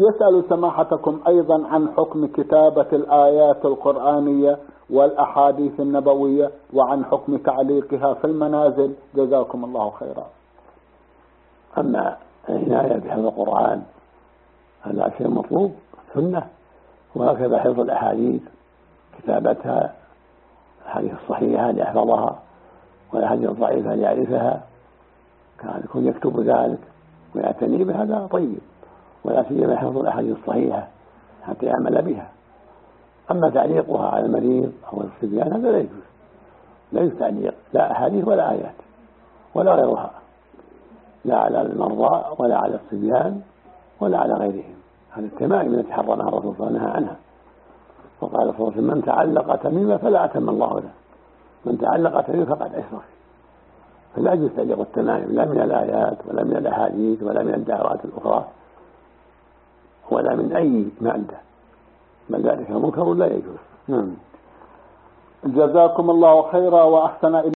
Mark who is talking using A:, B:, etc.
A: يسأل سماحتكم أيضا عن حكم كتابة الآيات القرآنية والأحاديث النبوية وعن حكم تعليقها في المنازل، جزاكم الله خيرا.
B: أما العناية بحفظ القرآن هذا شيء مطلوب سنة، وهكذا حفظ الأحاديث كتابتها، الأحاديث الصحيحة ليحفظها والأحاديث الضعيفة ليعرفها، كان يكون يكتب ذلك ويعتني بهذا طيب، ولا سيما حفظ الأحاديث الصحيحة حتى يعمل بها. أما تعليقها على المريض أو الصبيان هذا لا يجوز، لا يجوز تعليق لا أحاديث ولا آيات ولا غيرها، لا على المرضى ولا على الصبيان ولا على غيرهم. هذه التمائم التي حرمها الرسول صلى الله عليه وسلم عنها، وقال صلى الله عليه وسلم: من تعلق تميمة فلا أتم الله له، من تعلق تميمة فقد أشرك. فلا يجوز تعليق التمائم لا من الآيات ولا من الأحاديث ولا من الدعوات الأخرى ولا من أي مادة، بل ذلك منكر لا يجوز.
A: جزاكم الله خيرا وأحسن